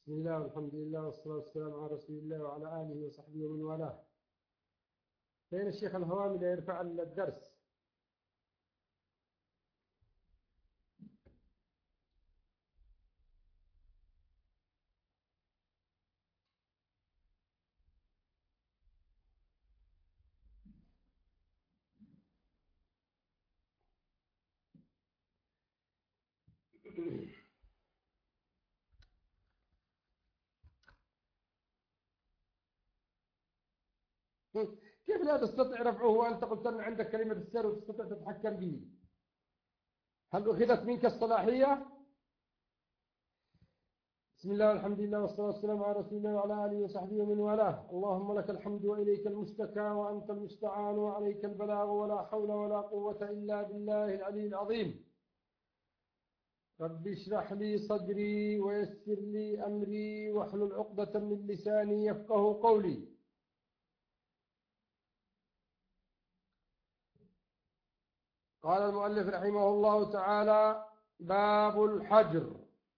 بسم الله والحمد لله والصلاة والسلام على رسول الله وعلى آله وصحبه ومن والاه. فين الشيخ الهوامي اللي يرفع الدرس؟ كيف لا تستطيع رفعه وأنت قلت أن عندك كلمة السر وتستطيع تتحكم به؟ هل أخذت منك الصلاحية؟ بسم الله والحمد لله والصلاة والسلام على رسول الله وعلى آله وصحبه ومن والاه. اللهم لك الحمد وإليك المشتكى وأنت المستعان وعليك البلاغ ولا حول ولا قوة إلا بالله العلي العظيم. رب اشرح لي صدري ويسر لي أمري واحلل عقدة من لساني يفقه قولي. قال المؤلف رحمه الله تعالى: باب الحجر.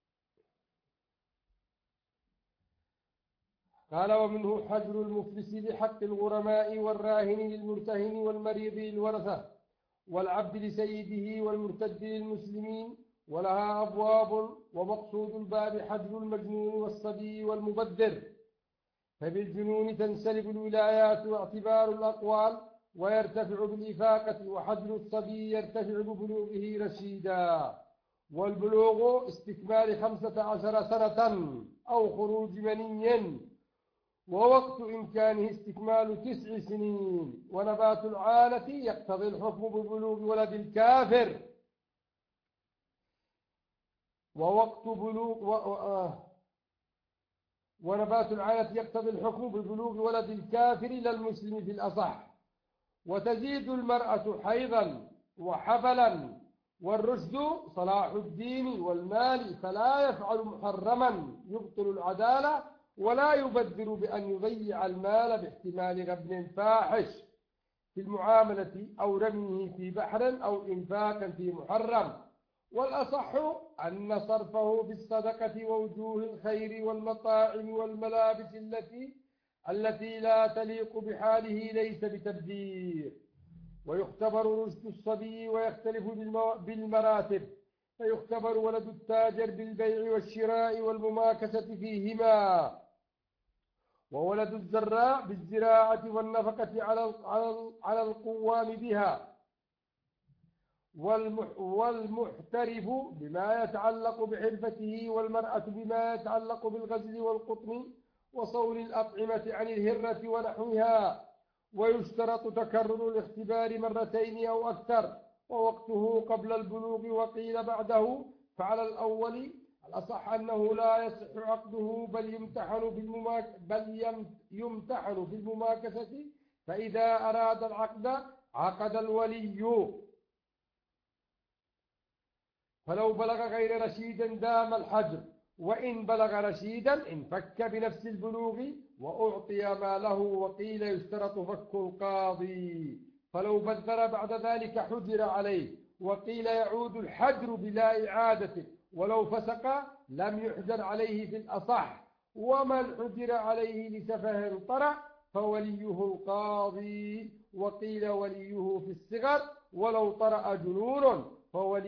قال: ومنه حجر المفلس بحق الغرماء والراهن للمرتهن والمريض للورثة والعبد لسيده والمرتد للمسلمين، ولها أبواب. ومقصود الباب حجر المجنون والصبي والمبدر، فبالجنون تنسلب الولايات واعتبار الأقوال ويرتفع بالإفاقة، وحجر الصبي يرتفع ببلوغه رشيدا. والبلوغ استكمال 15 سنة أو خروج مني، ووقت إمكانه استكمال 9 سنين. ونبات العانة يقتضي الحكم ببلوغ ولد الكافر، ونبات العانة يقتضي الحكم ببلوغ ولد الكافر للمسلم في الأصح. وتزيد المرأة حيضا وحبلا، والرشد صلاح الدين والمال، فلا يفعل محرما يبطل العدالة، ولا يبدر بأن يضيع المال باحتمال غبن فاحش في المعاملة أو رميه في بحر أو إنفاقا في محرم. والأصح أن صرفه بالصدقة ووجوه الخير والمطاعم والملابس التي لا تليق بحاله ليس بتبذير. ويختبر رشد الصبي ويختلف بالمراتب، فيختبر ولد التاجر بالبيع والشراء والمماكسة فيهما، وولد الزراع بالزراعة والنفقة على القوام بها، والمحترف بما يتعلق بحرفته، والمرأة بما يتعلق بالغزل والقطن وصون الأطعمة عن الهرة ونحوها. ويشترط تكرر الاختبار 2 أو أكثر، ووقته قبل البلوغ وقيل بعده. فعلى الأول الأصح أنه لا يصح عقده، بل يمتحن في المماكسة، فإذا أراد العقد عقد الولي. فلو بلغ غير رشيد دام الحجر، وإن بلغ رشيدا انفك بنفس البلوغ وأعطي ماله. وقيل يشترط فك القاضي، فلو بدر بعد ذلك حجر عليه. وقيل يعود الحجر بلا إعادة، ولو فسق لم يحجر عليه في الأصح. ومن حجر عليه لسفه طرأ فوليه القاضي. وقيل وليه في الصغر، ولو طرأ جنون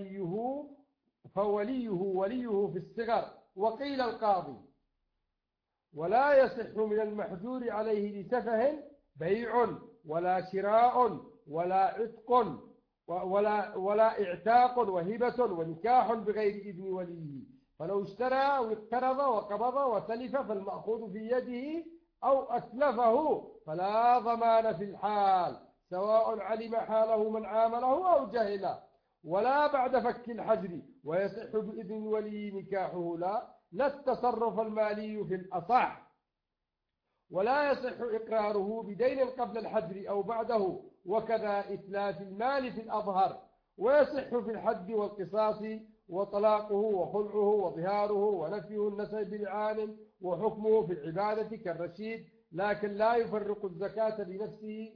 وليه في الصغر. وقيل القاضي. ولا يصح من المحجور عليه لسفه بيع ولا شراء ولا عتق ولا اعتاق وهبة ونكاح بغير إذن وليه. فلو اشترى واقترض وقبض وتلف فالمأخوذ في يده أو أتلفه فلا ضمان في الحال، سواء علم حاله من عامله أو جهله، ولا بعد فك الحجر. ويصح بإذن ولي نكاحه لا التصرف المالي في الأصح. ولا يصح إقراره بدين قبل الحجر أو بعده، وكذا إتلاف المال في الأظهر. ويصح في الحد والقصاص، وطلاقه وخلعه وظهاره ونفيه النسب بالعالم، وحكمه في العبادة كالرشيد، لكن لا يفرق الزكاة بنفسه.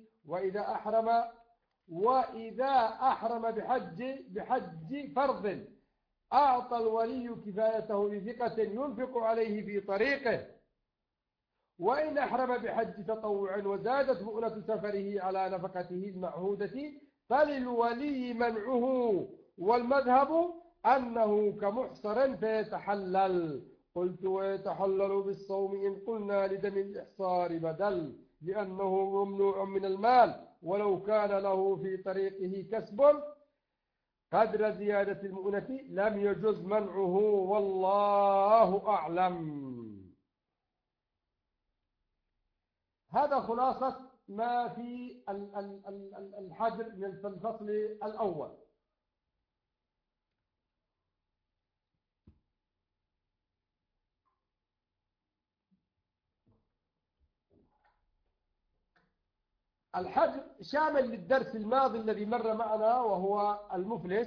وإذا أحرم بحج فرض أعطى الولي كفايته لثقة ينفق عليه في طريقه، وإن أحرم بحج تطوع وزادت مؤنة سفره على نفقته المعهودة فللولي منعه، والمذهب أنه كمحصر فيتحلل. قلت ويتحلل بالصوم إن قلنا لدم الإحصار بدل، لأنه ممنوع من المال، ولو كان له في طريقه كسب قدر زيادة المؤنة لم يجز منعه، والله أعلم. هذا خلاصة ما في الحجر من الفصل الأول. الحجر شامل للدرس الماضي الذي مر معنا وهو المفلس،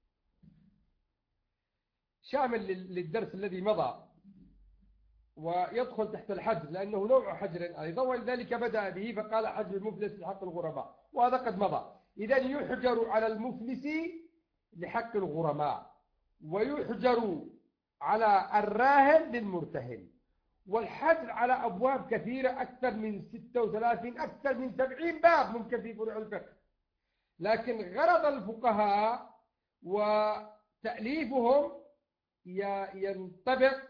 شامل للدرس الذي مضى، ويدخل تحت الحجر لأنه نوع حجر أيضا، ولذلك بدأ به فقال حجر المفلس لحق الغرماء، وهذا قد مضى. إذن يحجر على المفلس لحق الغرماء، ويحجر على الراهن للمرتهن، والحجر على أبواب كثيرة أكثر من 36 أكثر من 70 باب ممكن في فروع الفقه، لكن غرض الفقهاء وتأليفهم ينطبق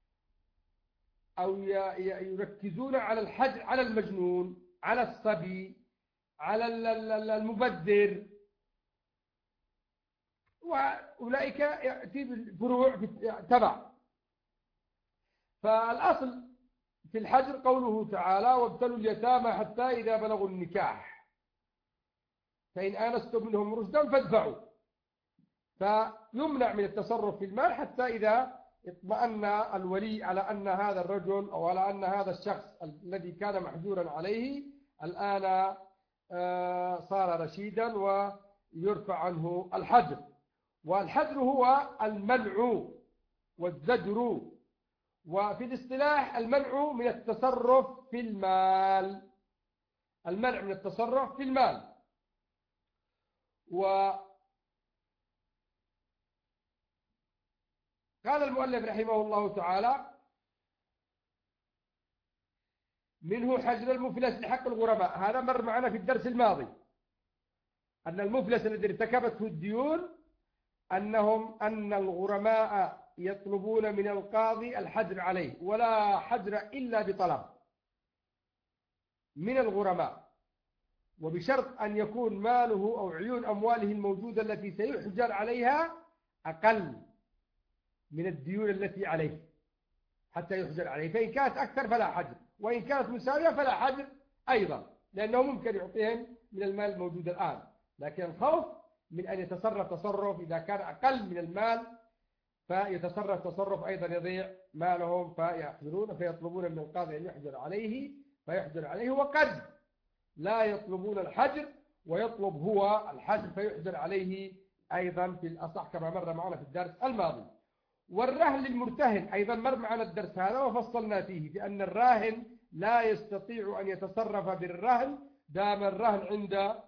أو يركزون على الحجر على المجنون، على الصبي، على المبذر، وأولئك يأتي بالفروع تبع. فالأصل في الحجر قوله تعالى وابتلوا اليتامى حتى إذا بلغوا النكاح فإن آنستم منهم رشدا فادفعوا، فيمنع من التصرف في المال حتى إذا اطمأن الولي على أن هذا الرجل أو على أن هذا الشخص الذي كان محجورا عليه الآن صار رشيدا ويرفع عنه الحجر. والحجر هو المنع والزجر، وفي الاصطلاح المنع من التصرف في المال، المنع من التصرف في المال. وقال المؤلف رحمه الله تعالى منه حجر المفلس لحق الغرماء، هذا مر معنا في الدرس الماضي أن المفلس الذي ارتكبته الديون أن الغرماء يطلبون من القاضي الحجر عليه، ولا حجر إلا بطلب من الغرماء، وبشرط أن يكون ماله أو عيون أمواله الموجودة التي سيحجر عليها أقل من الديون التي عليه حتى يحجر عليه، فإن كانت أكثر فلا حجر، وإن كانت مساوية فلا حجر أيضا، لأنه ممكن يعطيهم من المال الموجود الآن، لكن الخوف من أن يتصرف تصرف إذا كان أقل من المال فيتصرف تصرف أيضا يضيع مالهم فيحجرون، فيطلبون من القاضي أن يحجر عليه فيحجر عليه، وقد لا يطلبون الحجر ويطلب هو الحجر فيحجر عليه أيضا في الأصح كما مر معنا في الدرس الماضي. والرهن للمرتهن أيضا مر معنا الدرس هذا وفصلنا فيه بأن الراهن لا يستطيع أن يتصرف بالرهن دام الرهن عند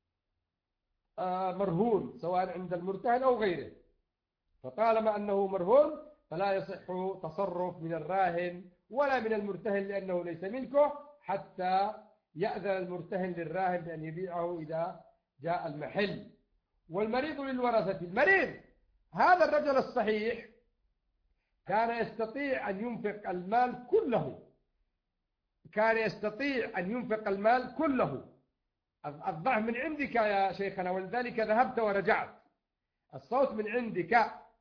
مرهون سواء عند المرتهن أو غيره، فطالما أنه مرهون فلا يصح تصرف من الراهن ولا من المرتهن لأنه ليس ملكه حتى يأذن المرتهن للراهن بأن يبيعه إذا جاء المحل. والمريض للورثة، المريض هذا الرجل الصحيح كان يستطيع أن ينفق المال كله، كان يستطيع أن ينفق المال كله، الضعف من عندك يا شيخنا ولذلك ذهبت ورجعت، الصوت من عندك.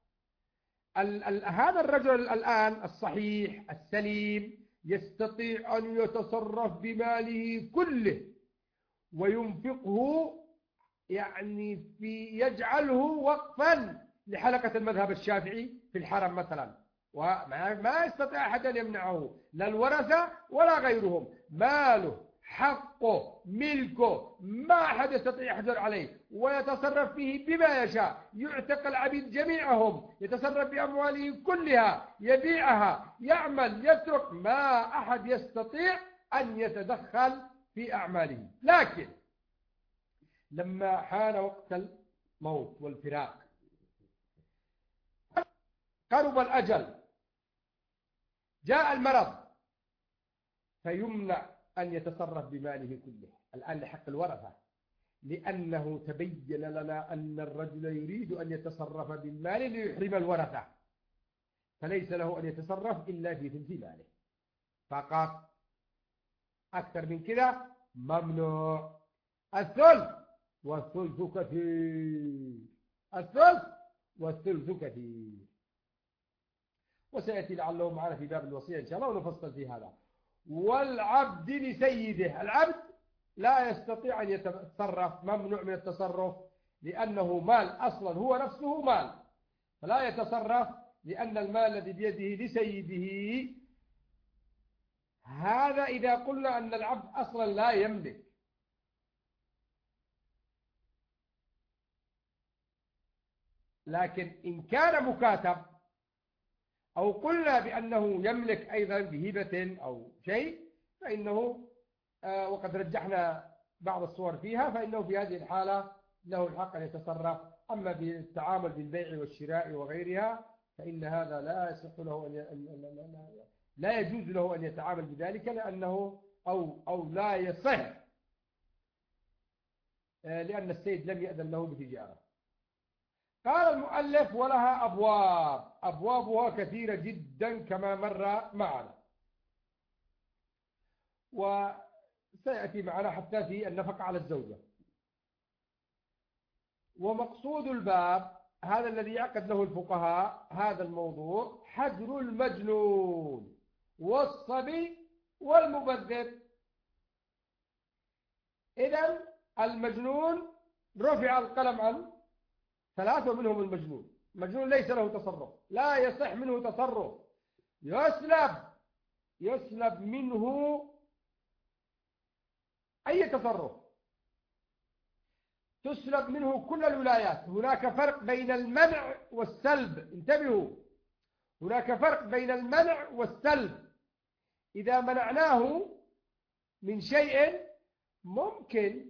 هذا الرجل الآن الصحيح السليم يستطيع أن يتصرف بماله كله وينفقه، يعني يجعله وقفا لحلقة المذهب الشافعي في الحرم مثلا، وما يستطيع أحد أن يمنعه لا الورثة ولا غيرهم، ماله حقه ملكه ما أحد يستطيع يحجر عليه، ويتصرف فيه بما يشاء، يعتق العبيد جميعهم، يتصرف بأمواله كلها، يبيعها، يعمل، يترك، ما أحد يستطيع أن يتدخل في أعماله. لكن لما حان وقت الموت والفراق قرب الأجل، جاء المرض، فيمنع أن يتصرف بماله كله الآن لحق الورثة، لأنه تبين لنا أن الرجل يريد أن يتصرف بالمال ليحرم الورثة، فليس له أن يتصرف إلا في ثلث ماله فقط. أكثر من كده ممنوع. الثلث والثلث كثير، الثلث والثلث كثير. وسيأتي لعله معنا في باب الوصية إن شاء الله ونفصل في هذا. والعبد لسيده، العبد لا يستطيع أن يتصرف، ممنوع من التصرف لأنه مال أصلا، هو نفسه مال، فلا يتصرف لأن المال الذي بيده لسيده. هذا إذا قلنا أن العبد أصلا لا يملك. لكن إن كان مكاتب أو قلنا بأنه يملك أيضا بهبة أو شيء فإنه وقد رجحنا بعض الصور فيها، فإنه في هذه الحالة له الحق أن يتصرف. أما بالتعامل بالبيع والشراء وغيرها فإن هذا لا يصح له لا يجوز له أن يتعامل بذلك، لأنه أو لا يصح لأن السيد لم يأذن له بتجارة. قال المؤلف ولها أبواب، أبوابها كثيرة جدا كما مر معنا، وسيأتي معنا حتى في النفقة على الزوجة. ومقصود الباب هذا الذي يعقد له الفقهاء هذا الموضوع حجر المجنون والصبي والمبذر. إذن المجنون رفع القلم عن ثلاثة منهم المجنون، المجنون ليس له تصرف، لا يصح منه تصرف، يسلب منه أي تصرف، تسلب منه كل الولايات. هناك فرق بين المنع والسلب، انتبهوا، هناك فرق بين المنع والسلب. إذا منعناه من شيء ممكن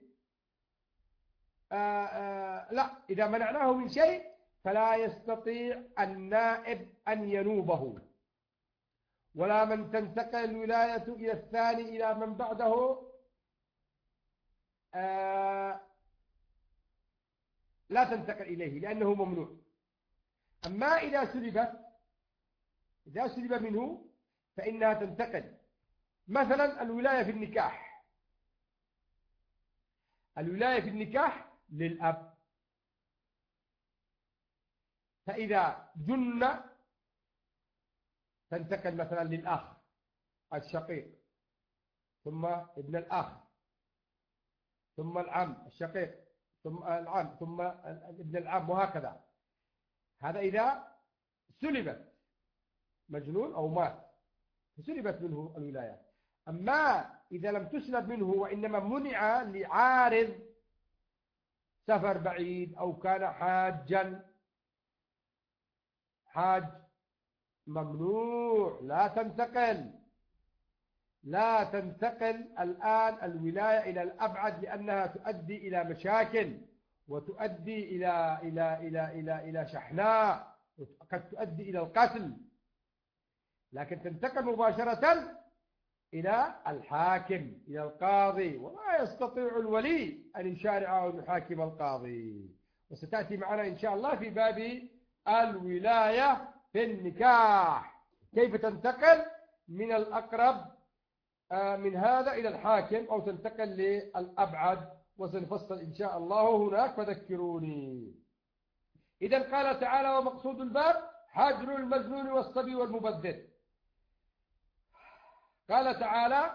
لا، إذا منعناه من شيء فلا يستطيع النائب أن ينوبه، ولا من تنتقل الولاية إلى الثاني إلى من بعده لا تنتقل إليه لأنه ممنوع. أما إذا سلب منه فإنها تنتقل. مثلا الولاية في النكاح، الولاية في النكاح للأب، فإذا جن تنتقل مثلا للأخ الشقيق، ثم ابن الأخ، ثم العم الشقيق، ثم العم، ثم ابن العم، وهكذا. هذا إذا سلبت، مجنون أو مات فسلبت منه الولاية. أما إذا لم تسلب منه وإنما منع لعارض سفر بعيد أو كان حاجا، حاج ممنوع، لا تنتقل الآن الولاية إلى الأبعد، لأنها تؤدي إلى مشاكل وتؤدي إلى شحناء وقد تؤدي إلى القتل. لكن تنتقل مباشرة إلى الحاكم، إلى القاضي، ولا يستطيع الولي أن يشارع أو يحاكم القاضي. وستأتي معنا إن شاء الله في باب الولاية في النكاح، كيف تنتقل من الأقرب من هذا إلى الحاكم أو تنتقل للأبعد، وسنفصل إن شاء الله هناك فذكروني. إذن قال تعالى ومقصود الباب حجر المجنون والصبي والمبذر. قال تعالى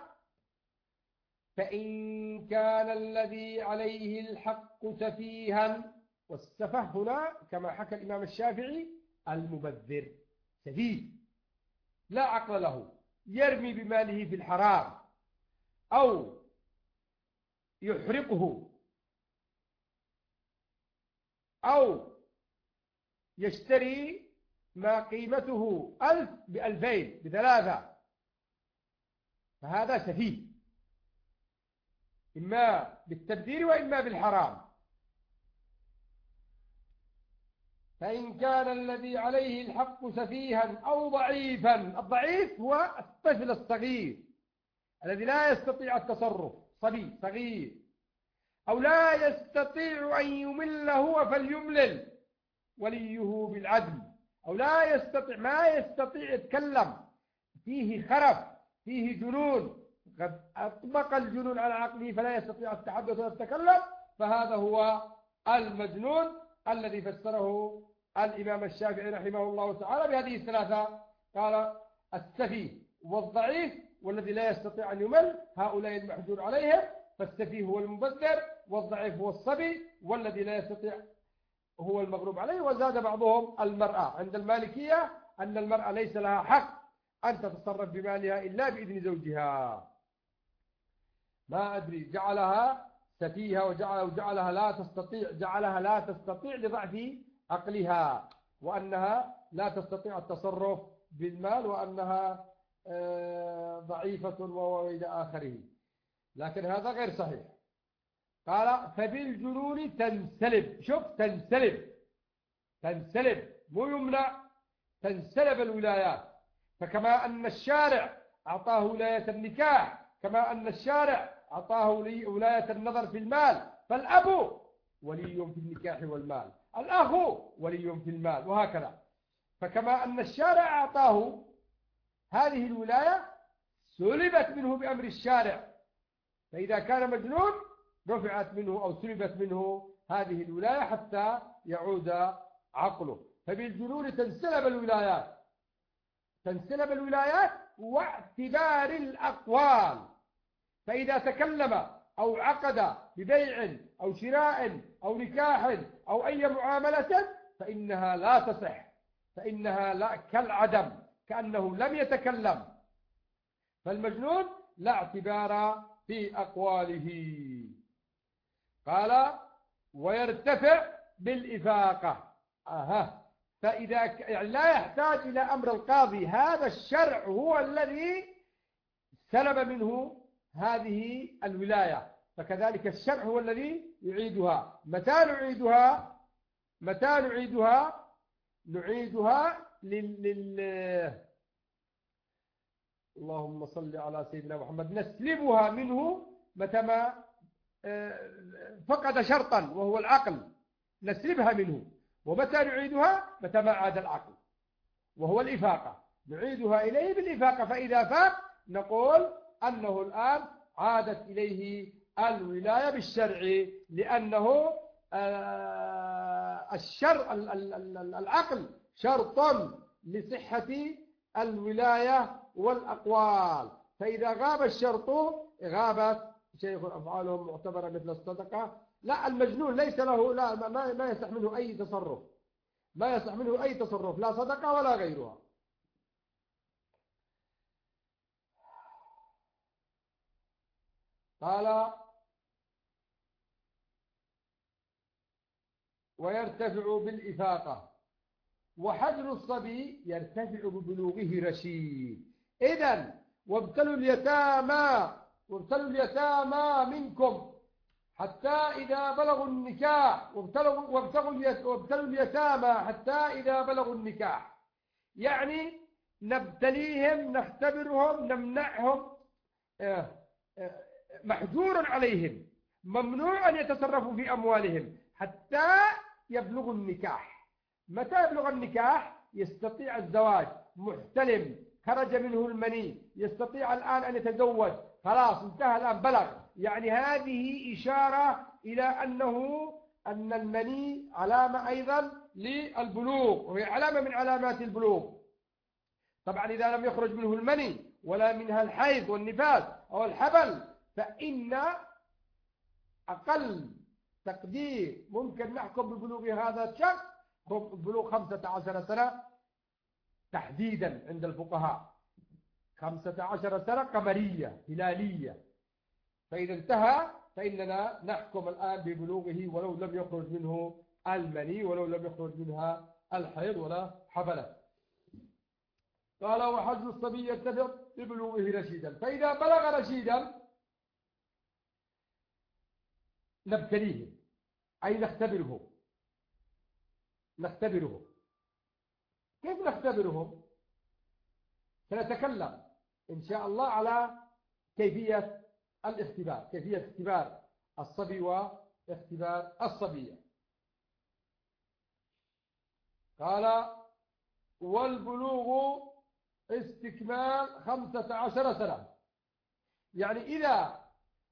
فإن كان الذي عليه الحق سفيها، والسفه هنا كما حكى الإمام الشافعي المبذر، سفيه لا عقل له، يرمي بماله في الحرام أو يحرقه أو يشتري ما قيمته 1000 ب2000 ب3، فهذا سفيه، إما بالتبذير وإما بالحرام. فإن كان الذي عليه الحق سفيها أو ضعيفا. الضعيف هو الطفل الصغير الذي لا يستطيع التصرف، صبي صغير، أو لا يستطيع أن يمل هو فليملل وليه بالعدل، أو لا يستطيع، ما يستطيع يتكلم، فيه خرف، فيه جنون، قد أطبق الجنون على عقله فلا يستطيع التحدث والتكلم، فهذا هو المجنون الذي فسره الإمام الشافعي رحمه الله تعالى بهذه الثلاثة. قال السفيه والضعيف والذي لا يستطيع أن يمل، هؤلاء المحجور عليهم. فالسفيه هو المبذر، والضعيف هو الصبي، والذي لا يستطيع هو المغلوب عليه. وزاد بعضهم المرأة. عند المالكية أن المرأة ليس لها حق أن تتصرف بمالها إلا بإذن زوجها. ما أدري، جعلها سفيهة وجعلها لا تستطيع لضعف عقلها، وأنها لا تستطيع التصرف بالمال، وأنها ضعيفة وإلى آخره. لكن هذا غير صحيح. قال فبالجنون تنسلب. شوف، تنسلب مو يمنع، تنسلب الولايات. فكما أن الشارع أعطاه ولاية النكاح، كما أن الشارع أعطاه ولاية النظر في المال، فالأب ولي في النكاح والمال، الأخ ولي في المال، وهكذا. فكما أن الشارع أعطاه هذه الولاية سلبت منه بأمر الشارع، فإذا كان مجنون رفعت منه أو سلبت منه هذه الولاية حتى يعود عقله. فبالجنون تنسلب الولايات واعتبار الأقوال. فإذا تكلم أو عقد ببيع أو شراء أو نكاح أو أي معاملة فإنها لا تصح، فإنها لا كالعدم، كأنه لم يتكلم. فالمجنون لا اعتبار في أقواله. قال ويرتفع بالإفاقة. فإذا يعني لا يحتاج إلى أمر القاضي، هذا الشرع هو الذي سلب منه هذه الولاية، فكذلك الشرع هو الذي يعيدها. متى نعيدها اللهم صل على سيدنا محمد. نسلبها منه متى ما فقد شرطا وهو العقل، نسلبها منه. ومتى نعيدها؟ متى ما عاد العقل وهو الإفاقة، نعيدها إليه بالإفاقة. فإذا فاق نقول أنه الآن عادت إليه الولاية بالشرع، لأنه العقل شرط لصحة الولاية والأقوال. فإذا غاب الشرط غابت شيخ أفعالهم معتبرة مثل الصدقة. لا، المجنون ليس له، لا، ما يصح منه أي تصرف، ما يصح منه أي تصرف، لا صدقة ولا غيرها. قال ويرتفع بالإفاقة. وحجر الصبي يرتفع ببلوغه رشيد. إذن وابتلوا اليتامى منكم حتى إذا بلغوا النكاح، وابتلوا اليتامى حتى إذا بلغوا النكاح. يعني نبتليهم، نختبرهم، نمنعهم، محجور عليهم، ممنوع أن يتصرفوا في أموالهم حتى يبلغوا النكاح. متى يبلغ النكاح؟ يستطيع الزواج، محتلم، خرج منه المني، يستطيع الآن أن يتزوج، خلاص انتهى الآن، بلغ. يعني هذه إشارة إلى أن المني علامة أيضا للبلوغ، وهي علامة من علامات البلوغ. طبعا إذا لم يخرج منه المني ولا منها الحيض والنفاس أو الحبل، فإن أقل تقدير ممكن نحكم ببلوغ هذا الشخص بلوغ 15 سنة تحديدا عند الفقهاء، 15 سنة قمرية هلالية. فإذا انتهى فإننا نحكم الآن ببلوغه ولو لم يخرج منه المني، ولو لم يخرج منها الحيض ولا حبلة. قال وحجر الصبي يرتفع ببلوغه رشيدا. فإذا بلغ رشيدا نبتليه، أي نختبره. نختبرهم. كيف نختبرهم؟ سنتكلم إن شاء الله على كيفية الاختبار، كيفية اختبار الصبي واختبار الصبية. قال والبلوغ استكمال 15 سنة، يعني إذا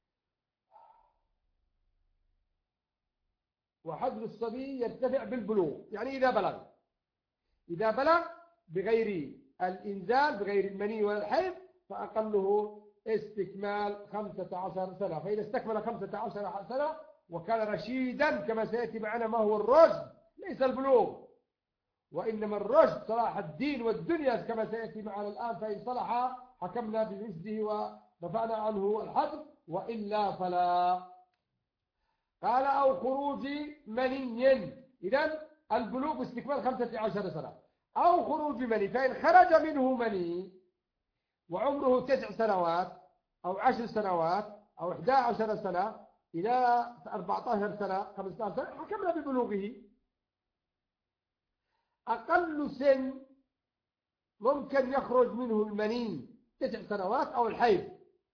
وحد الصبي يرتفع بالبلوغ، يعني إذا بلغ بغير الإنزال بغير المني ولا الحيض فأقله استكمال 15 سنة. فإذا استكمل 15 سنة وكان رشيدا كما سيأتي معنا، ما هو الرشد؟ ليس البلوغ، وإنما الرشد صلاح الدين والدنيا كما سيأتي معنا الآن. فإن صلح حكمنا برشده ورفعنا عنه الحظر، وإلا فلا. قال أو خروج مني، إذن البلوغ استكمال 15 سنة أو خروج مني. فإن خرج منه مني وعمره 9 سنوات أو 10 سنوات أو 11 سنة إلى 14 سنة 15 سنة حكمنا ببلوغه. أقل سن ممكن يخرج منه المني 9 سنوات أو الحيض.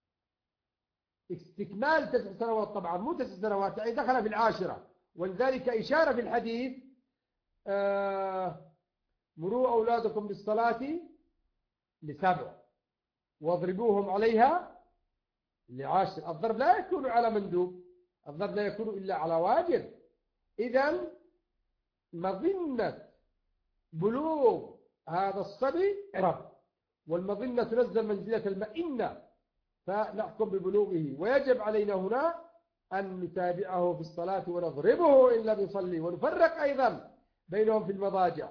استكمال 9 سنوات طبعا مو 9 سنوات، يعني دخل في 10. ولذلك إشارة في الحديث مروا أولادكم بالصلاة ل7 واضربوهم عليها ل10. الضرب لا يكون على مندوب، الضرب لا يكون إلا على واجب. إذن مظنة بلوغ هذا الصبي عرف، والمظنة تنزل منزلة المئنة، فنحكم ببلوغه. ويجب علينا هنا أن نتابعه في الصلاة ونضربه إن لم يصلي، ونفرق أيضا بينهم في المضاجع.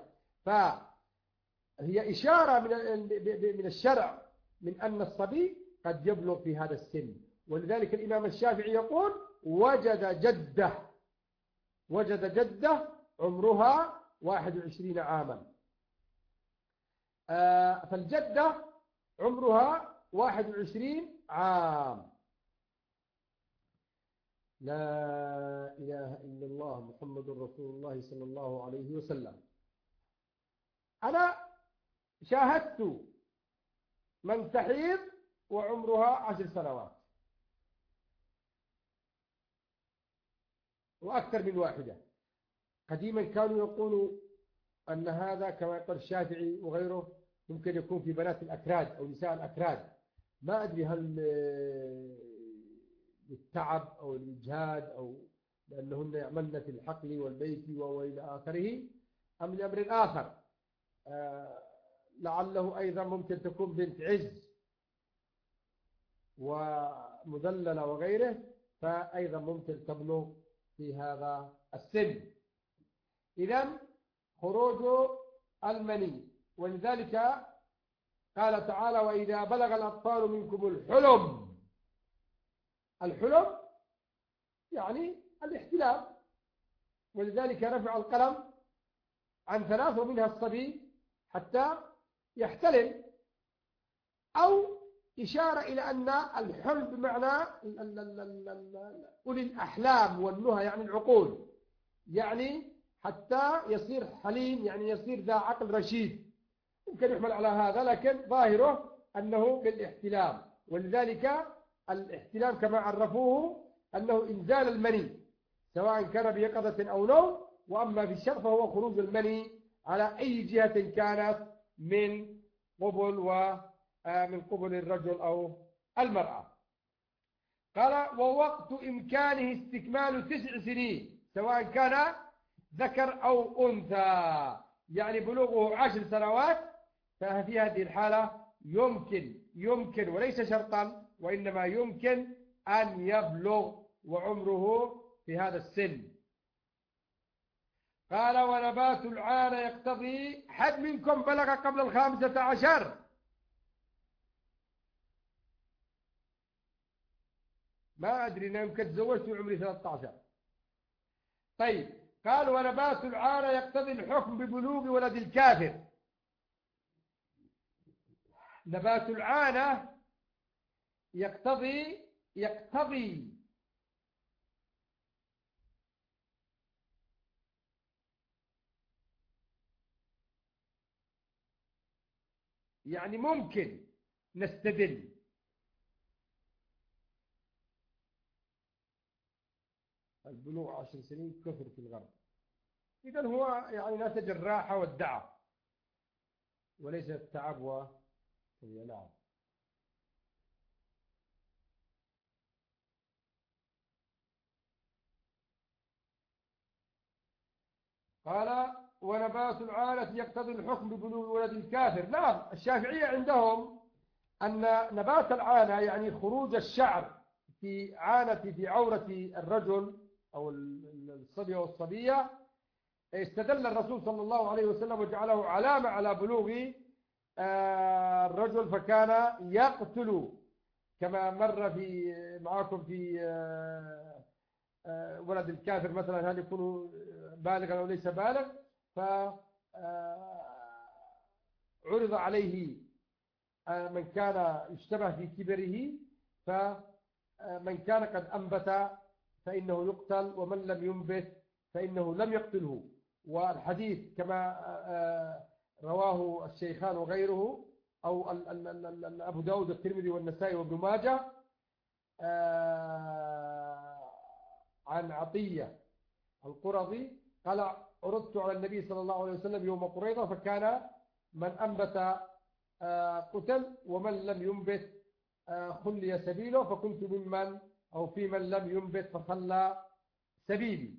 فهي إشارة من الشرع من أن الصبي قد يبلغ في هذا السن. ولذلك الإمام الشافعي يقول وجد جدة عمرها 21 عاما. فالجدة عمرها 21 عام. لا إله إلا الله محمد رسول الله صلى الله عليه وسلم. أنا شاهدت من تحيض وعمرها 10 سنوات وأكثر من واحدة. قديما كانوا يقولوا أن هذا كما يقول الشافعي وغيره ممكن يكون في بنات الأكراد أو نساء الأكراد. ما أدري هل للتعب أو الإجهاد أو لأنهن يعملن في الحقل والبيت وإلى آخره، أم لأمر آخر. لعله أيضا ممكن تكون بنت عز ومذللة وغيره، فأيضا ممكن تبلغ في هذا السن. إذن خروج المني. ولذلك قال تعالى وإذا بلغ الأطفال منكم الحلم يعني الاحتلام. ولذلك رفع القلم عن 3 ومنها الصبي حتى يحتلم. أو إشارة إلى أن الحلم بمعنى أولي الأحلام والنهى، يعني العقول، يعني حتى يصير حليم، يعني يصير ذا عقل رشيد. يمكن يحمل على هذا، لكن ظاهره أنه بالاحتلام. ولذلك الاحتلام كما عرفوه أنه إنزال المني سواء كان بيقظة أو نوم. وأما في الشرع فهو خروج المني على أي جهة كانت من قبل الرجل أو المرأة. قال ووقت إمكانه استكمال 9 سنين سواء كان ذكر أو أنثى، يعني بلوغه 10 سنوات. ففي هذه الحالة يمكن وليس شرطا، وإنما يمكن أن يبلغ وعمره في هذا السن. قال ونبات العانة يقتضي. حد منكم بلغ قبل 15؟ ما أدري، أنا يمكن تزوجت وعمري 13. طيب قال ونبات العانة يقتضي الحكم ببلوغ ولد الكافر. نبات العانة يقتضي يعني ممكن نستدل. البلوغ 10 سنين كثر في الغرب. إذن هو يعني ناتج الراحة والدعة وليس التعب نعم. قال ونبات العانة يقتضي الحكم ببلوغ ولد الكافر. نعم الشافعية عندهم أن نبات العانة يعني خروج الشعر في عانة في عورة الرجل أو الصبي والصبية، استدل الرسول صلى الله عليه وسلم وجعله علامة على بلوغ الرجل فكان يقتل، كما مر في معكم في ولد الكافر مثلا هل يكون بالغا أو ليس بالغ، فعرض عليه من كان يشتبه في كبره، فمن كان قد أنبت فإنه يقتل ومن لم ينبت فإنه لم يقتله. والحديث كما رواه الشيخان وغيره أو أبو داود الترمذي والنسائي وابن ماجه عن عطية القرظي قال عرضت على النبي صلى الله عليه وسلم يوم قريظة فكان من أنبت قتل ومن لم ينبت خلي سبيله، فكنت ممن أو في من لم ينبت فخلى سبيلي.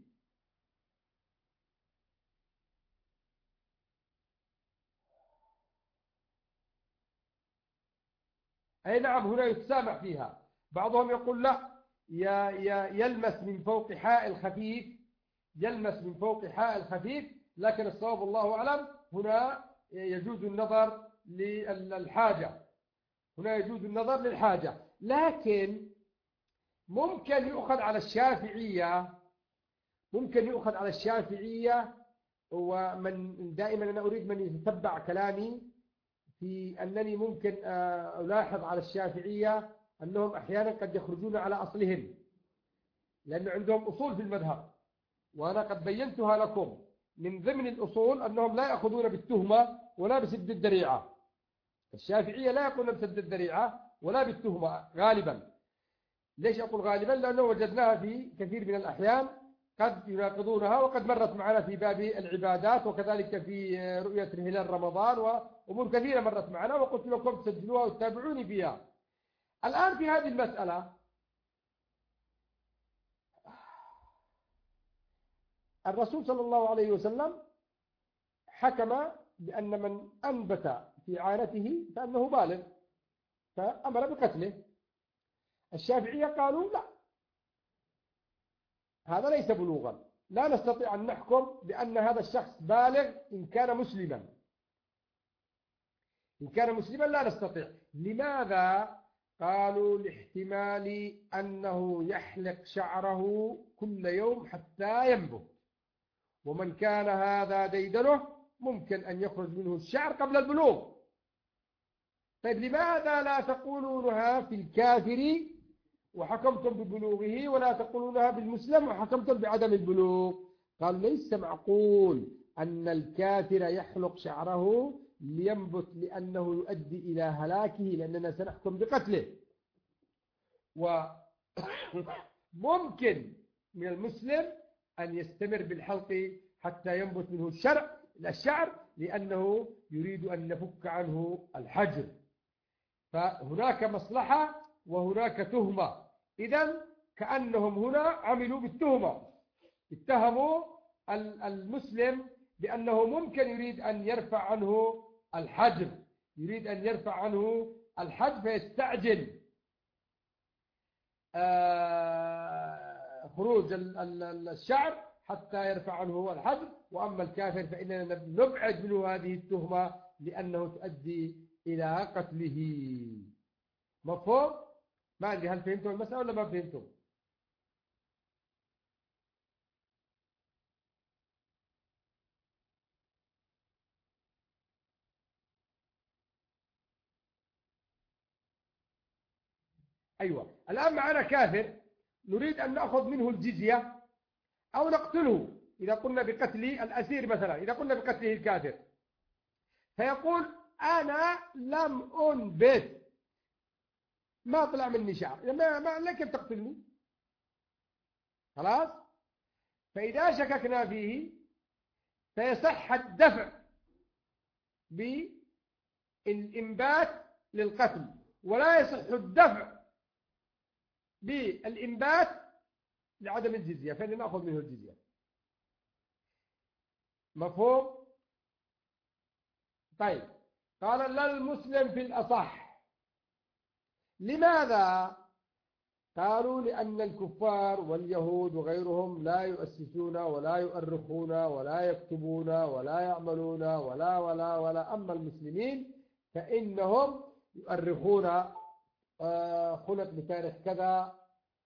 أي نعم هنا يتسامح فيها. بعضهم يقول لا يلمس من فوق حاء الخفيف، يلمس من فوق حاء الخفيف، لكن الصواب الله أعلم هنا يجوز النظر للحاجة، هنا يجوز النظر للحاجة. لكن ممكن يؤخذ على الشافعية، ممكن يؤخذ على الشافعية، ومن دائما أنا أريد من يتبع كلامي في أنني ممكن ألاحظ على الشافعية أنهم أحيانا قد يخرجون على أصلهم، لأن عندهم أصول في المذهب، وأنا قد بينتها لكم من ضمن الأصول أنهم لا يأخذون بالتهمة ولا بسد الذريعة. الشافعية لا يقولون بسد الذريعة ولا بالتهمة غالبا. ليش أقول غالبا؟ لأنه وجدناها في كثير من الأحيان قد يناقضونها، وقد مرت معنا في باب العبادات وكذلك في رؤية هلال رمضان وأمور كثيرة مرت معنا، وقلت لكم تسجلوها وتتابعوني فيها. الآن في هذه المسألة الرسول صلى الله عليه وسلم حكم بأن من أنبت في عانته فأنه بالغ، فأمر بقتله. الشافعية قالوا لا، هذا ليس بلوغا، لا نستطيع أن نحكم بأن هذا الشخص بالغ إن كان مسلما، إن كان مسلما لا نستطيع. لماذا؟ قالوا لاحتمال أنه يحلق شعره كل يوم حتى ينبت، ومن كان هذا ديدنه ممكن أن يخرج منه الشعر قبل البلوغ. طيب لماذا لا تقولونها في الكافر وحكمتم ببلوغه ولا تقولونها بالمسلم وحكمتم بعدم البلوغ؟ قال ليس معقول أن الكافر يحلق شعره لينبت لأنه يؤدي إلى هلاكه، لأننا سنحكم بقتله. وممكن من المسلم أن يستمر بالحلق حتى ينبت منه الشعر لأنه يريد أن نفك عنه الحجر. فهناك مصلحة وهناك تهمة. إذن كأنهم هنا عملوا بالتهمة، اتهموا المسلم بأنه ممكن يريد أن يرفع عنه الحجر، يريد أن يرفع عنه الحجر فيستعجل خروج الشعر حتى يرفع عنه الحجر. وأما الكافر فإننا نبعد منه هذه التهمة لأنه تؤدي إلى قتله. مفهوم؟ ما أدري هل فهمتم المسألة ولا ما فهمتم؟ أيوة. الآن معنا كافر نريد أن نأخذ منه الجزية أو نقتله. إذا قلنا بقتل الأسير مثلا، إذا قلنا بقتله الكافر، فيقول أنا لم أنبت، ما طلع مني شعر، ما لك تقتلني. خلاص. فإذا شككنا فيه فيصح الدفع بالإنبات للقتل، ولا يصح الدفع بالإنبات لعدم الجزية، فإن نأخذ منه الجزية. مفهوم؟ طيب. قال لا المسلم في الأصح. لماذا؟ قالوا لأن الكفار واليهود وغيرهم لا يؤسسون ولا يؤرخون ولا يكتبون ولا يعملون ولا. أما المسلمين فإنهم يؤرخون، خلق بتاريخ كذا،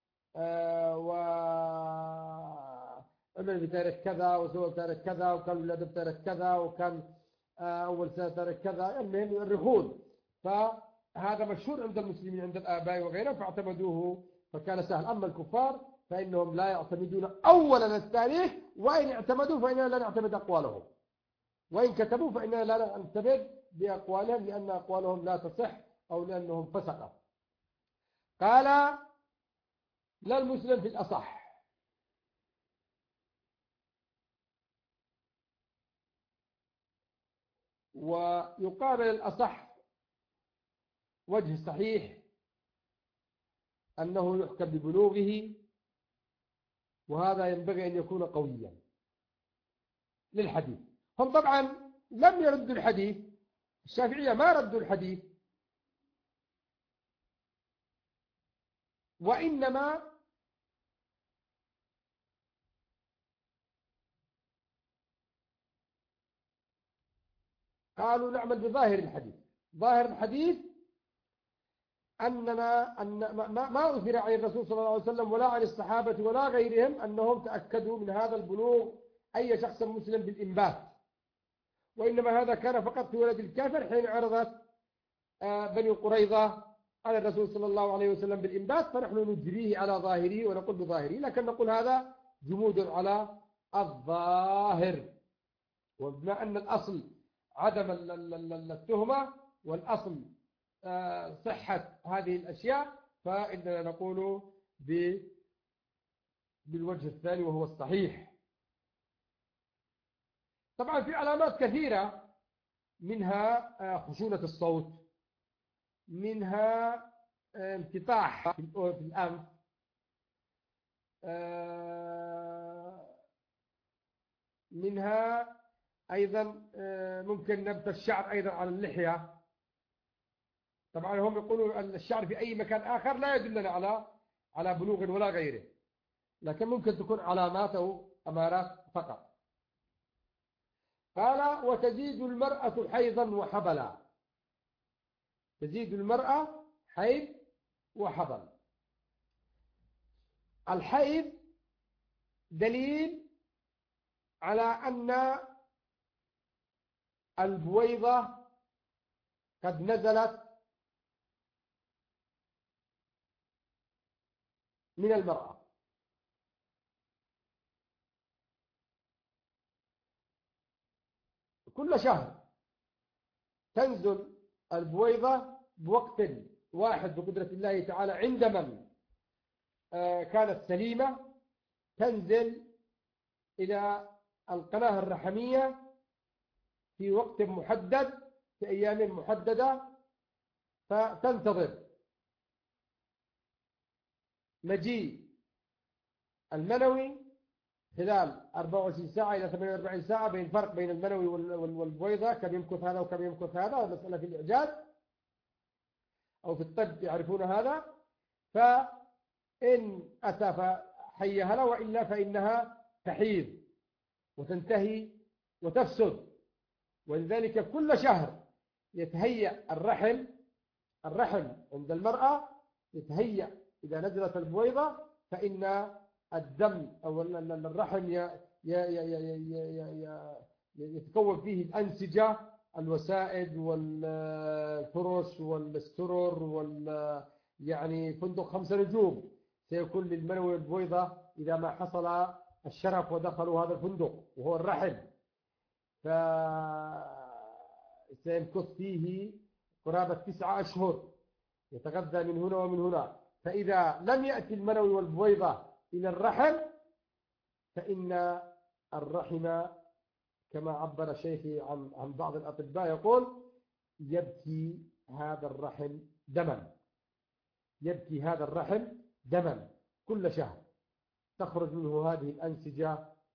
وعمل بتاريخ كذا، وسوى بتاريخ كذا، وكان ولاده بتاريخ كذا، وكان أول سنة تاريخ كذا. المهم يؤرخون. فهذا مشهور عند المسلمين عند الآباء وغيرهم، فاعتمدوه فكان سهل. أما الكفار فإنهم لا يعتمدون أولا التاريخ، وإن اعتمدوا فإننا لا نعتمد أقوالهم، وإن كتبوا فإننا لا نعتمد بأقوالهم لأن أقوالهم لا تصح أو لأنهم فسقة. قال لا المسلم في الأصح. ويقابل الأصح وجه صحيح أنه يحكم ببلوغه، وهذا ينبغي أن يكون قويا للحديث. هم طبعا لم يردوا الحديث، الشافعية ما ردوا الحديث، وإنما قالوا نعمل بظاهر الحديث. ظاهر الحديث أننا ما أثر عن الرسول صلى الله عليه وسلم ولا عن الصحابة ولا غيرهم أنهم تأكدوا من هذا البلوغ أي شخص مسلم بالإنبات، وإنما هذا كان فقط في ولد الكافر حين عرضت بني قريظة على الرسول صلى الله عليه وسلم بالإنبات، فنحن نجريه على ظاهره ونقول بظاهره، لكن نقول هذا جمود على الظاهر. وبما أن الأصل عدم التهمة والأصل صحة هذه الأشياء، فإننا نقول بالوجه الثاني وهو الصحيح. طبعا في علامات كثيرة، منها خشونة الصوت، منها انفتاح في الأنف، منها أيضا ممكن نبت الشعر أيضا على اللحية. طبعا هم يقولوا الشعر في أي مكان آخر لا يدلنا على بلوغ ولا غيره، لكن ممكن تكون علامات أو أمارات فقط. قال وتزيد المرأة حيضا وحبلا. تزيد المرأة حيض وحبل. الحيض دليل على أن البويضة قد نزلت من المرأة. كل شهر تنزل البويضة بوقت واحد بقدرة الله تعالى، عند من كانت سليمة تنزل إلى القناة الرحمية في وقت محدد في أيام محددة، فتنتظر مجيء المنوي خلال 24 ساعة إلى 48 ساعة، بين فرق بين المنوي والبويضة، كم يمكث هذا وكم يمكث هذا، مسألة في الإعجاز أو في الطب يعرفون هذا. فإن أتى فحيها له، وإلا فإنها تحيض وتنتهي وتفسد. ولذلك كل شهر يتهيأ الرحم عند المرأة يتهيأ. إذا نزلت البويضة فإن الدم أو الرحم يتكون فيه الأنسجة، الوسائد والفرش والسرر يعني فندق 5 نجوم سيكون للمنوي والبويضة إذا ما حصل الشرف ودخلوا هذا الفندق وهو الرحم. سيمكث فيه قرابة 9 أشهر يتغذى من هنا ومن هنا. فإذا لم يأتي المنوي والبويضة إلى الرحم فإن الرحم كما عبر شيخي عن بعض الأطباء يقول يبكي هذا الرحم دما، يبكي هذا الرحم دما كل شهر تخرج منه هذه الأنسجة.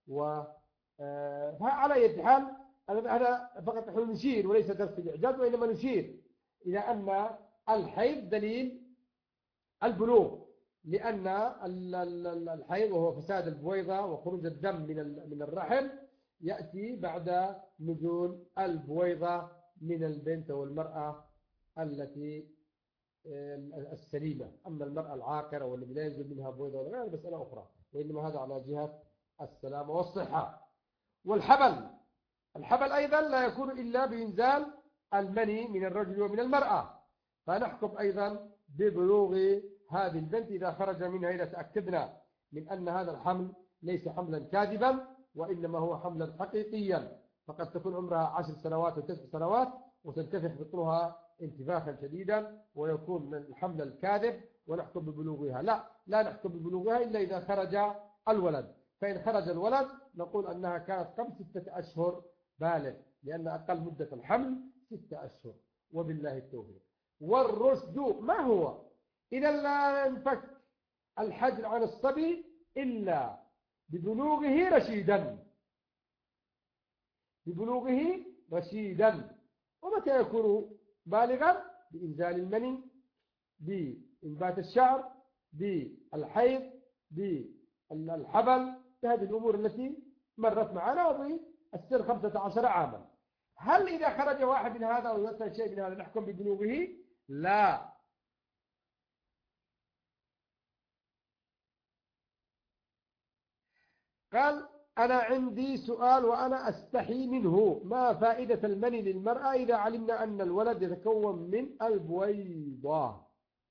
على يد حال هذا فقط نحن نشير وليس درس الإعجاز، وإنما نشير إلى أن الحيض دليل البلوغ، لأن الحيض وهو فساد البويضة وخروج الدم من الرحم يأتي بعد نزول البويضة من البنت والمرأة التي السليمة. أما المرأة العاقرة والتي لا ينزل منها بويضة ولا غير مسألة أخرى، وإنما هذا على جهة السلامة والصحة. الحبل أيضا لا يكون إلا بإنزال المني من الرجل ومن المرأة، فنحكم أيضا ببلوغ هذه البنت إذا خرج منها، إذا تأكدنا من أن هذا الحمل ليس حملا كاذبا وإنما هو حملا حقيقيا. فقد تكون عمرها 10 سنوات و9 سنوات وتنتفخ بطنها انتفاخا شديدا ويكون الحمل الكاذب ونحكم ببلوغها. لا نحكم ببلوغها إلا إذا خرج الولد. فإن خرج الولد نقول أنها كانت قبل 6 أشهر بالغ، لأن أقل مدة الحمل 6 أشهر. وبالله التوفيق. والرشد ما هو؟ إذا لا ينفك الحجر عن الصبي إلا ببلوغه رشيدا، ببلوغه رشيدا. ومتى يكون بالغا؟ بإنزال المني، بإنبات الشعر، بالحيض، بالحبل، بهذه الأمور التي مرت معنا، وبالسن 15 عاما. هل إذا خرج واحد من هذا أو يصل شيء من هذا نحكم ببلوغه؟ لا. قال أنا عندي سؤال وأنا أستحي منه، ما فائدة المني للمرأة إذا علمنا أن الولد يتكون من البويضة؟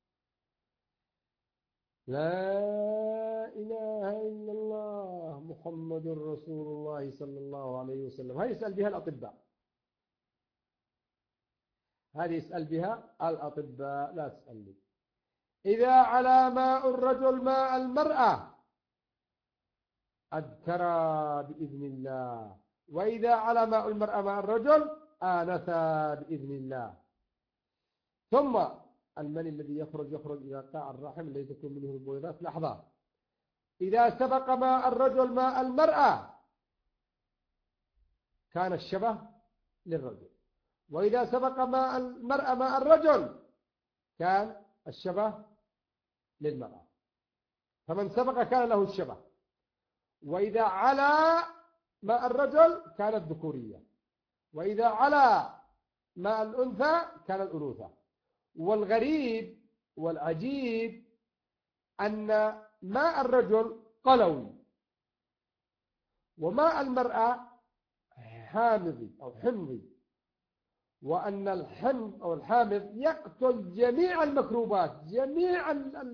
لا إله إلا الله محمد رسول الله صلى الله عليه وسلم. هذه يسأل بها الأطباء، هذه يسأل بها الأطباء، لا تسألني. إذا على ماء الرجل ماء المرأة أذكرا بإذن الله، وإذا على ماء المرأة ماء الرجل آنثا بإذن الله. ثم المني الذي يخرج إلى قاع الرحم الذي تكون منه البويضات. لحظة، إذا سبق ماء الرجل ماء المرأة كان الشبه للرجل، وإذا سبق ماء المرأة ماء الرجل كان الشبه للمرأة، فمن سبق كان له الشبه. وإذا على ماء الرجل كانت ذكورية، وإذا على ماء الأنثى كان الأنوثة. والغريب والعجيب أن ماء الرجل قلوي وماء المرأة حامضي أو حمضي، وأن الحمض أو الحامض يقتل جميع الميكروبات، جميع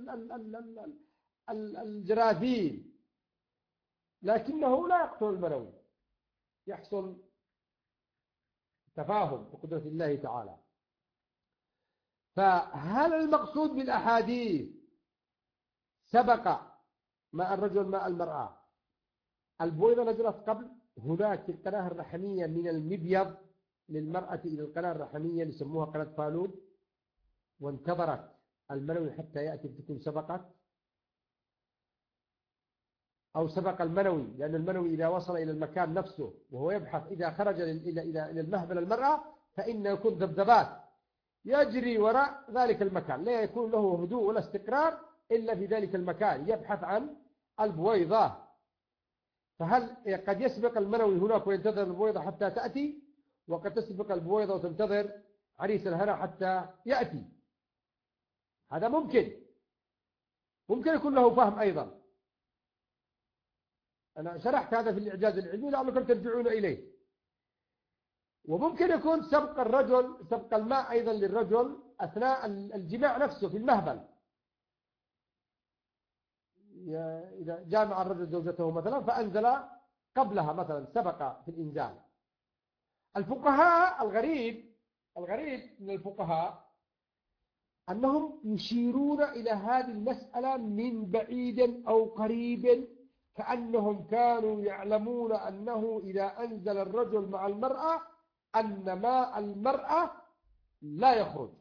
الجراثيم، لكنه لا يقتل المنوي. يحصل تفاهم بقدرة الله تعالى. فهل المقصود بالأحاديث سبق ماء الرجل ماء المرأة؟ البويضة نزلت قبل، هناك القناة الرحمية من المبيض للمرأة إلى القناة الرحمية اللي يسموها قناة فالود، وانتظرت المنوي حتى يأتي بتكون سبقت أو سبق المنوي، لأن المنوي إذا وصل إلى المكان نفسه وهو يبحث، إذا خرج إلى المهبل المرأة فإن يكون ذبذبات يجري وراء ذلك المكان، لا يكون له هدوء ولا استقرار إلا في ذلك المكان، يبحث عن البويضة. فهل قد يسبق المنوي هناك وينتظر البويضة حتى تأتي، وقد تسبق البويضة وتنتظر عريس الهنا حتى يأتي؟ هذا ممكن يكون له فهم أيضا. أنا شرحت هذا في الإعجاز العلمي لعلكم ترجعون إليه. وممكن يكون سبق الماء أيضا للرجل أثناء الجماع نفسه في المهبل، إذا جامع الرجل زوجته مثلا فأنزل قبلها مثلا، سبق في الإنزال. الفقهاء الغريب الغريب من الفقهاء أنهم يشيرون إلى هذه المسألة من بعيد أو قريب، كأنهم كانوا يعلمون أنه إذا أنزل الرجل مع المرأة أن ماء المرأة لا يخرج.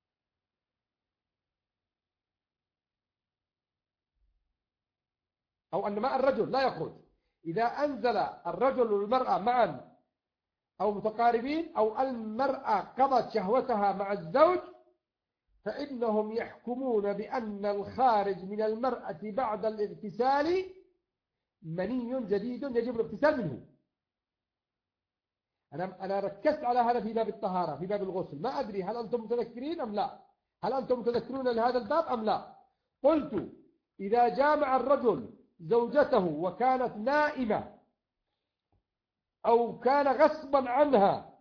أو أن ماء الرجل لا يخرج إذا أنزل الرجل والمرأة معا أو متقاربين، أو المرأة قضت شهوتها مع الزوج، فإنهم يحكمون بأن الخارج من المرأة بعد الاغتسال مني جديد يجب الاغتسال منه. أنا ركزت على هذا في باب الطهارة، في باب الغسل. ما أدري هل أنتم متذكرين أم لا، هل أنتم متذكرون لهذا الباب أم لا؟ قلت إذا جامع الرجل زوجته وكانت نائمة أو كان غصبا عنها،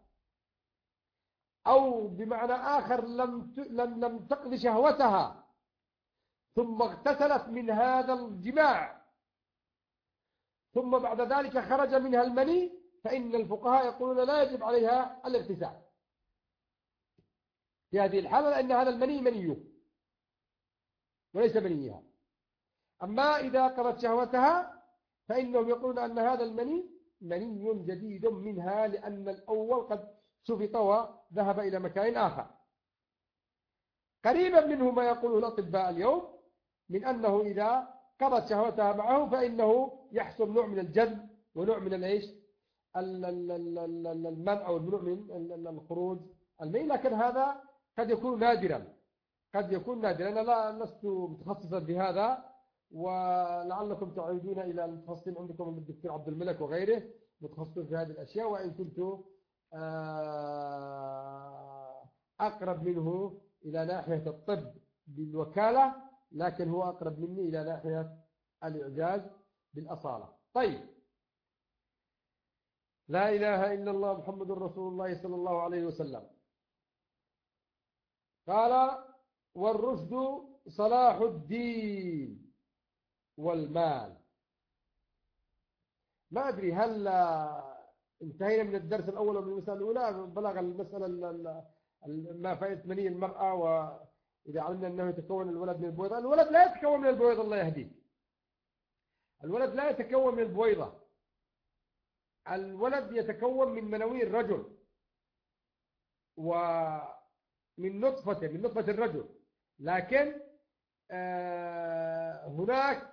أو بمعنى آخر لم تقض شهوتها، ثم اغتسلت من هذا الجماع، ثم بعد ذلك خرج منها المني، فإن الفقهاء يقولون لا يجب عليها الاغتسال في هذه الحالة، لأن هذا المني منيه وليس منيها. أما إذا قضت شهوتها فإنهم يقولون أن هذا المني مني جديد منها، لأن الأول قد سفط وذهب إلى مكان آخر. قريبا منه ما يقوله الأطباء اليوم من أنه إذا قضت شهوتها معه فإنه يحصل نوع من الجذب ونوع من الإيش المنع أو النوع من الخروج المني، لكن هذا قد يكون نادرا، قد يكون نادرا. أنا لا لست متخصصا بهذا، ولعلكم تعودون إلى المتخصصين عندكم الدكتور عبد الملك وغيره متخصصين في هذه الأشياء، وإن كنت أقرب منه إلى ناحية الطب بالوكالة، لكن هو أقرب مني إلى ناحية الإعجاز بالأصالة. طيب، لا إله إلا الله محمد رسول الله صلى الله عليه وسلم. قال: والرشد صلاح الدين والمال. ما أدري هل انتهينا من الدرس الأول ومن المسألة الأولى؟ بلغ المسألة ما فائدة مني المرأة، وإذا علمنا أنه يتكون الولد من البويضة. الولد لا يتكون من البويضة، الله يهديك، الولد لا يتكون من البويضة، الولد يتكون من منوي الرجل ومن نطفة الرجل، لكن هناك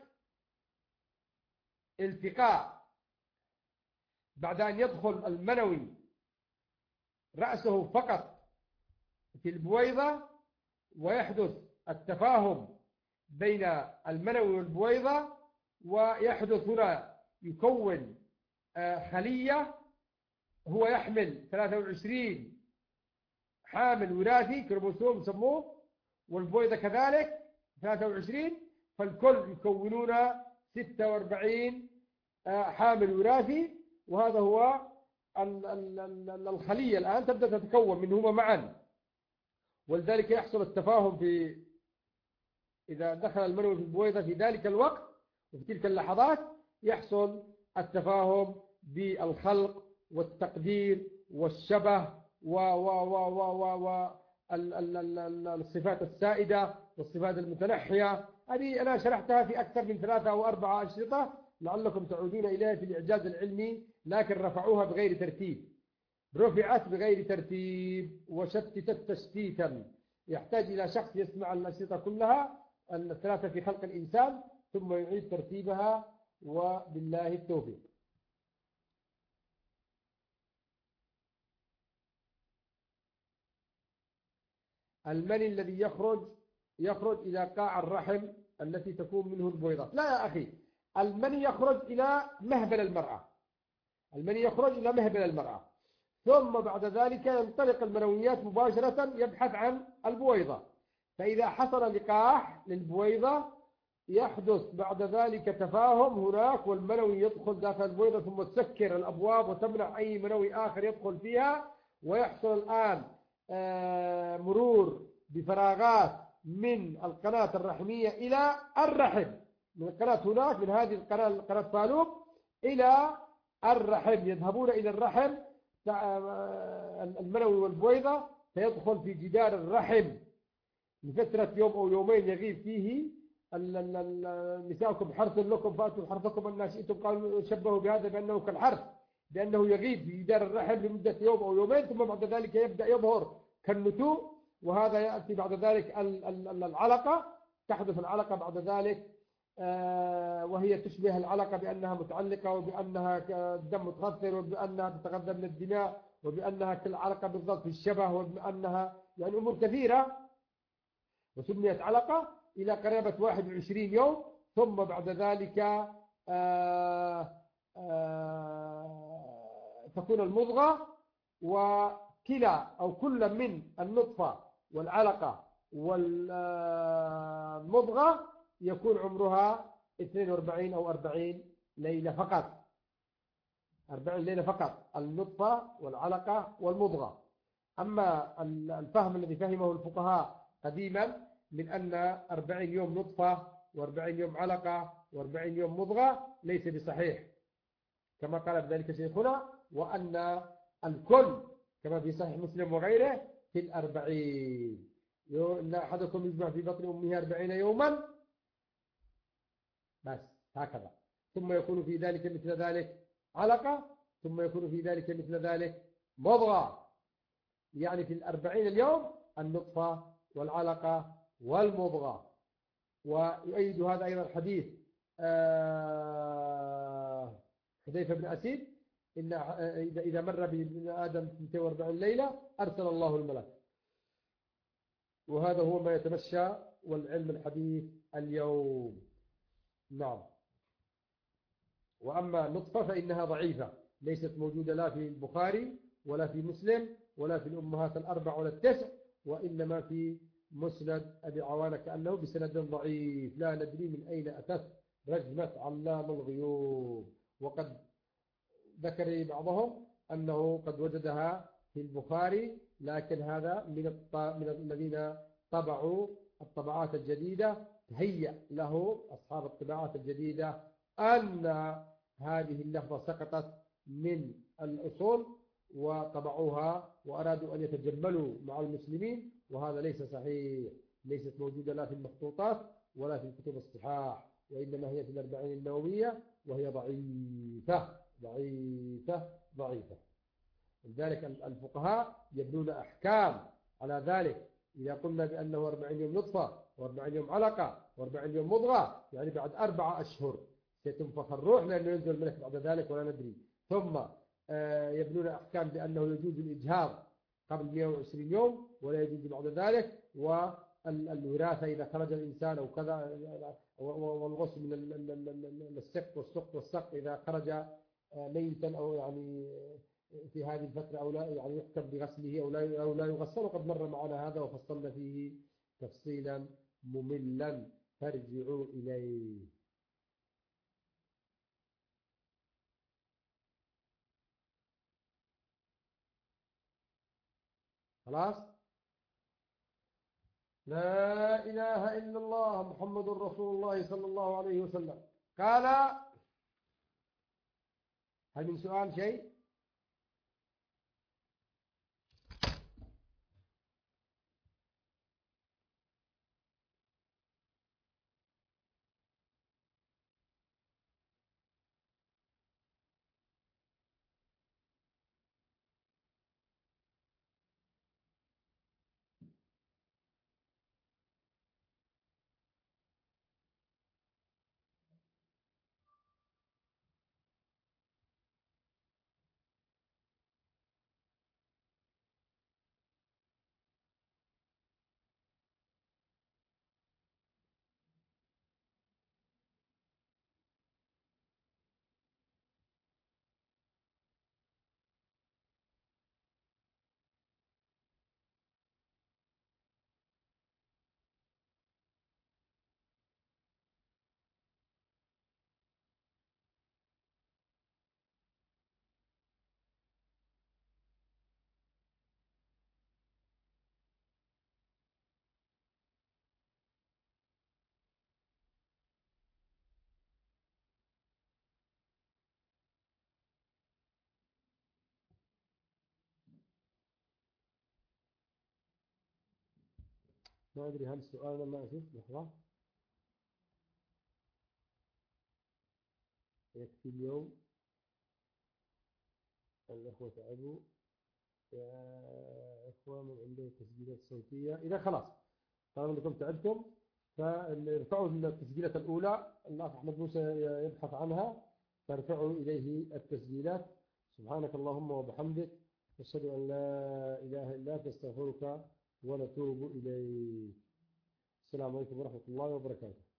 التقاء بعد أن يدخل المنوي رأسه فقط في البويضة، ويحدث التفاهم بين المنوي والبويضة، ويحدث هنا يكون خلية، هو يحمل 23 حامل وراثي كروموسوم يسموه، والبويضة كذلك 23، فالكل يكونون 46 حامل وراثي، وهذا هو الخلية الآن تبدأ تتكون منهما معا، ولذلك يحصل التفاهم إذا دخل المنوي في البويضة في ذلك الوقت وفي تلك اللحظات يحصل التفاهم بالخلق والتقدير والشبه والصفات السائدة والصفات المتنحية. هذه أنا شرحتها في أكثر من 3 أو 4 أشرطة، لعلكم تعودون إليها في الإعجاز العلمي، لكن رفعوها بغير ترتيب، رفعت بغير ترتيب وشتتت تشتيتا، يحتاج إلى شخص يسمع الأشرطة كلها الثلاثة في خلق الإنسان ثم يعيد ترتيبها، وبالله التوفيق. المني الذي يخرج إلى قاع الرحم التي تكون منه البويضات. لا يا أخي، المني يخرج إلى مهبل المرأة، المني يخرج إلى مهبل المرأة، ثم بعد ذلك ينطلق المنويات مباشرة يبحث عن البويضة، فإذا حصل لقاح للبويضة يحدث بعد ذلك تفاهم هناك، والمنوي يدخل داخل البويضة ثم تسكر الأبواب وتمنع أي منوي آخر يدخل فيها، ويحصل الآن مرور بفراغات من القناة الرحمية إلى الرحم، من القناة هناك من هذه القناة فالوب إلى الرحم، يذهبون إلى الرحم المنوي والبويضة، فيدخل في جدار الرحم لفترة يوم أو يومين يغيب فيه نساؤكم حرث لكم فأتوا حرثكم أن شئتم. قالوا شبهوا بهذا بأنه كالحرث، بأنه يغيب في جدار الرحم لمدة يوم أو يومين ثم بعد ذلك يبدأ يظهر كالنتوء. وهذا يأتي بعد ذلك العلقة، تحدث العلقة بعد ذلك وهي تشبه العلقة بأنها متعلقة وبأنها الدم متغثر وبأنها تتغذى من الدماء وبأنها كالعلقة بالضبط في الشبه وبأنها يعني أمور كثيرة، وسميت علقة إلى قرابة 21 يوم. ثم بعد ذلك تكون المضغة، وكلا أو كل من النطفة والعلقة والمضغة يكون عمرها 42 أو 40 ليلة فقط. 40 ليلة فقط النطفة والعلقة والمضغة. أما الفهم الذي فهمه الفقهاء قديما من أن 40 يوم نطفة و40 يوم علقة و40 يوم مضغة ليس بصحيح، كما قال بذلك شيخنا، وأن الكل كما في صحيح مسلم وغيره في 40. إن أحدكم يجمع في بطن أمه 40 يوما بس هكذا، ثم يكون في ذلك مثل ذلك علقة، ثم يكون في ذلك مثل ذلك مضغة. يعني في 40 اليوم النطفة والعلقة والمضغة. ويؤيد هذا أيضا حديث حذيفة بن أسيد إن إذا مر بابن آدم 42 ليلة أرسل الله الملك. وهذا هو ما يتمشى والعلم الحديث اليوم. نعم. وأما النطفة فإنها ضعيفة، ليست موجودة لا في البخاري ولا في مسلم ولا في الأمهات الأربع ولا التسع، وإنما في مسند أبي عوانة كأنه بسند ضعيف لا ندري من أين أتت رجمة علام الغيوب. وقد ذكر بعضهم أنه قد وجدها في البخاري، لكن هذا من الذين طبعوا الطبعات الجديدة تهيأ له أصحاب الطبعات الجديدة أن هذه اللفظة سقطت من الأصول وطبعوها وأرادوا أن يتجملوا مع المسلمين، وهذا ليس صحيح، ليست موجودة لا في المخطوطات ولا في كتب الصحاح، وإنما هي في الأربعين النووية وهي ضعيفة ضعيفة ضعيفة. لذلك الفقهاء يبنون أحكام على ذلك. إذا قلنا بأنه 40 يوم نطفة و40 يوم علقة و40 يوم مضغة، يعني بعد 4 أشهر ستنفخ الروح لأنه ينزل الملك بعد ذلك ولا ندري. ثم يبنون أحكام بأنه يجوز الإجهاض قبل 120 يوم ولا يجوز بعد ذلك، والوراثة إذا خرج الإنسان أو كذا، والغسل من السقط والسقط إذا خرج ميتا أو يعني في هذه الفترة أو لا، يعني يحكم بغسله أو لا يغسل. وقد مر معنا هذا وفصلنا فيه تفصيلا مملا فارجعوا إليه. خلاص. لا إله إلا الله محمد رسول الله صلى الله عليه وسلم. قال: هل من سؤال شيء؟ ما أدري هل سؤالنا ما أشوف لحظة. يكفي اليوم، الأخوة تعبوا يا إخوة من عنده تسجيلات صوتية. إذا خلاص طالما أنكم تعبتم فارفعوا التسجيلات الأولى، الأخ أحمد موسى يبحث عنها فارفعوا إليه التسجيلات. سبحانك اللهم وبحمدك، أشهد أن لا إله إلا أنت، أستغفرك ونتوب إليك. السلام عليكم ورحمة الله وبركاته.